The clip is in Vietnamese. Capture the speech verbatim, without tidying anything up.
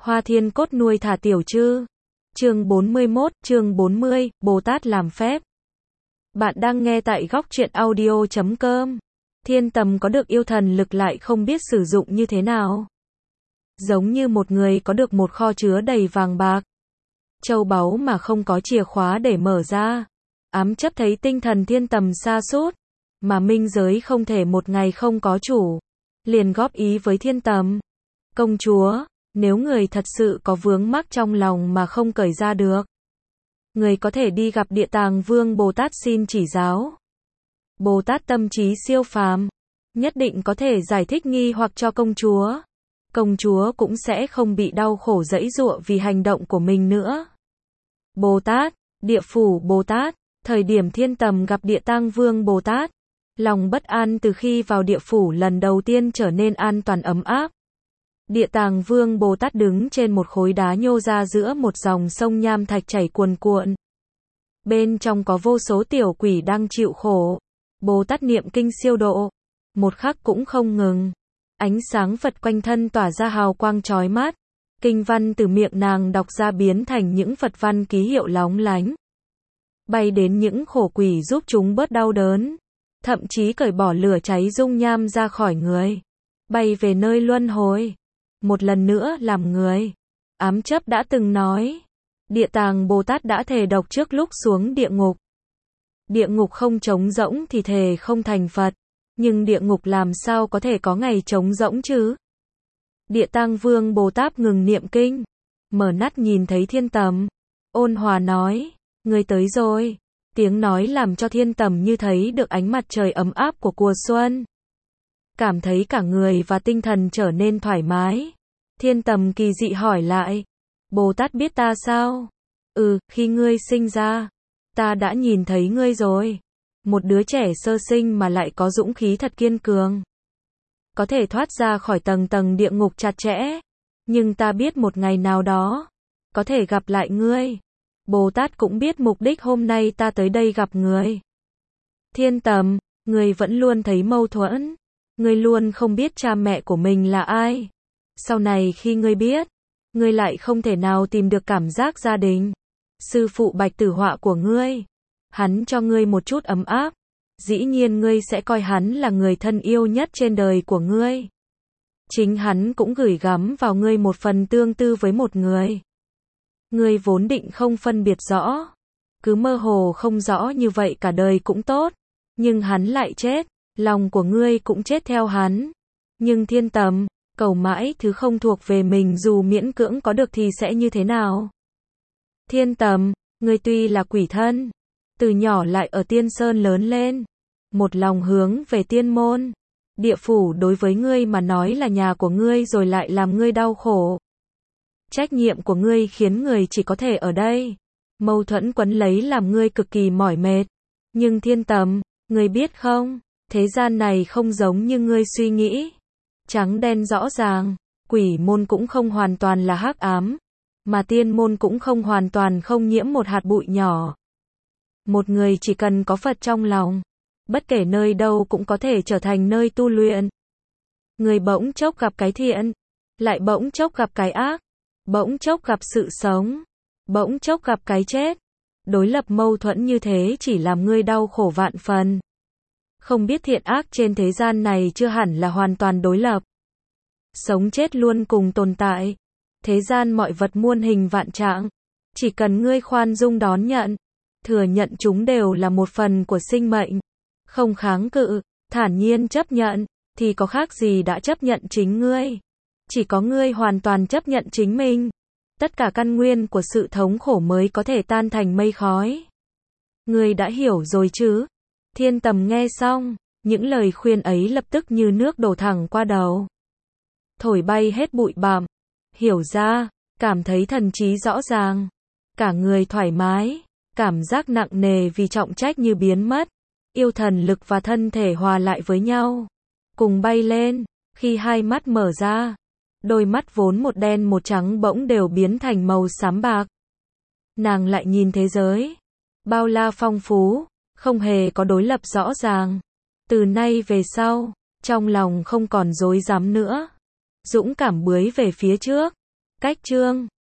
Hoa Thiên Cốt nuôi thả tiểu trư. Chương bốn mươi mốt, chương bốn mươi, Bồ Tát làm phép. Bạn đang nghe tại góc truyện audio chấm com. Thiên Tầm có được yêu thần lực lại không biết sử dụng như thế nào. Giống như một người có được một kho chứa đầy vàng bạc, châu báu mà không có chìa khóa để mở ra. Ám chấp thấy tinh thần Thiên Tầm sa sút, mà minh giới không thể một ngày không có chủ, liền góp ý với Thiên Tầm. Công chúa, nếu người thật sự có vướng mắc trong lòng mà không cởi ra được, người có thể đi gặp Địa Tàng Vương Bồ Tát xin chỉ giáo. Bồ Tát tâm trí siêu phàm, nhất định có thể giải thích nghi hoặc cho công chúa. Công chúa cũng sẽ không bị đau khổ giãy giụa vì hành động của mình nữa. Bồ Tát, Địa Phủ Bồ Tát, thời điểm Thiên Tầm gặp Địa Tàng Vương Bồ Tát, lòng bất an từ khi vào địa phủ lần đầu tiên trở nên an toàn ấm áp. Địa Tàng Vương Bồ Tát đứng trên một khối đá nhô ra giữa một dòng sông nham thạch chảy cuồn cuộn. Bên trong có vô số tiểu quỷ đang chịu khổ. Bồ Tát niệm kinh siêu độ, một khắc cũng không ngừng. Ánh sáng Phật quanh thân tỏa ra hào quang chói mắt. Kinh văn từ miệng nàng đọc ra biến thành những Phật văn ký hiệu lóng lánh, bay đến những khổ quỷ giúp chúng bớt đau đớn. Thậm chí cởi bỏ lửa cháy dung nham ra khỏi người, bay về nơi luân hồi, một lần nữa làm người. Ám chấp đã từng nói, Địa Tàng Bồ Tát đã thề độc trước lúc xuống địa ngục. Địa ngục không trống rỗng thì thề không thành Phật, nhưng địa ngục làm sao có thể có ngày trống rỗng chứ? Địa Tàng Vương Bồ Tát ngừng niệm kinh, mở nắt nhìn thấy Thiên Tầm, ôn hòa nói, người tới rồi. Tiếng nói làm cho Thiên Tầm như thấy được ánh mặt trời ấm áp của mùa xuân. Cảm thấy cả người và tinh thần trở nên thoải mái. Thiên Tầm kỳ dị hỏi lại, Bồ Tát biết ta sao? Ừ, khi ngươi sinh ra, ta đã nhìn thấy ngươi rồi. Một đứa trẻ sơ sinh mà lại có dũng khí thật kiên cường, có thể thoát ra khỏi tầng tầng địa ngục chặt chẽ. Nhưng ta biết một ngày nào đó, có thể gặp lại ngươi. Bồ Tát cũng biết mục đích hôm nay ta tới đây gặp người. Thiên Tầm, người vẫn luôn thấy mâu thuẫn. Người luôn không biết cha mẹ của mình là ai. Sau này khi ngươi biết, ngươi lại không thể nào tìm được cảm giác gia đình. Sư phụ Bạch Tử Họa của ngươi, hắn cho ngươi một chút ấm áp. Dĩ nhiên ngươi sẽ coi hắn là người thân yêu nhất trên đời của ngươi. Chính hắn cũng gửi gắm vào ngươi một phần tương tư với một người. Ngươi vốn định không phân biệt rõ, cứ mơ hồ không rõ như vậy cả đời cũng tốt, nhưng hắn lại chết, lòng của ngươi cũng chết theo hắn. Nhưng Thiên Tầm, cầu mãi thứ không thuộc về mình dù miễn cưỡng có được thì sẽ như thế nào? Thiên Tầm, ngươi tuy là quỷ thân, từ nhỏ lại ở Tiên Sơn lớn lên, một lòng hướng về tiên môn. Địa phủ đối với ngươi mà nói là nhà của ngươi rồi lại làm ngươi đau khổ. Trách nhiệm của ngươi khiến người chỉ có thể ở đây. Mâu thuẫn quấn lấy làm ngươi cực kỳ mỏi mệt. Nhưng Thiên Tầm, ngươi biết không, thế gian này không giống như ngươi suy nghĩ. Trắng đen rõ ràng, quỷ môn cũng không hoàn toàn là hắc ám, mà tiên môn cũng không hoàn toàn không nhiễm một hạt bụi nhỏ. Một người chỉ cần có Phật trong lòng, bất kể nơi đâu cũng có thể trở thành nơi tu luyện. Người bỗng chốc gặp cái thiện, lại bỗng chốc gặp cái ác. Bỗng chốc gặp sự sống, bỗng chốc gặp cái chết. Đối lập mâu thuẫn như thế chỉ làm ngươi đau khổ vạn phần. Không biết thiện ác trên thế gian này chưa hẳn là hoàn toàn đối lập. Sống chết luôn cùng tồn tại. Thế gian mọi vật muôn hình vạn trạng. Chỉ cần ngươi khoan dung đón nhận, thừa nhận chúng đều là một phần của sinh mệnh. Không kháng cự, thản nhiên chấp nhận, thì có khác gì đã chấp nhận chính ngươi. Chỉ có ngươi hoàn toàn chấp nhận chính mình, tất cả căn nguyên của sự thống khổ mới có thể tan thành mây khói. Ngươi đã hiểu rồi chứ? Thiên Tầm nghe xong, những lời khuyên ấy lập tức như nước đổ thẳng qua đầu, thổi bay hết bụi bặm. Hiểu ra, cảm thấy thần trí rõ ràng, cả người thoải mái, cảm giác nặng nề vì trọng trách như biến mất. Yêu thần lực và thân thể hòa lại với nhau, cùng bay lên. Khi hai mắt mở ra, đôi mắt vốn một đen một trắng bỗng đều biến thành màu xám bạc. Nàng lại nhìn thế giới, bao la phong phú, không hề có đối lập rõ ràng. Từ nay về sau, trong lòng không còn rối rắm nữa. Dũng cảm bưới về phía trước. Cách chương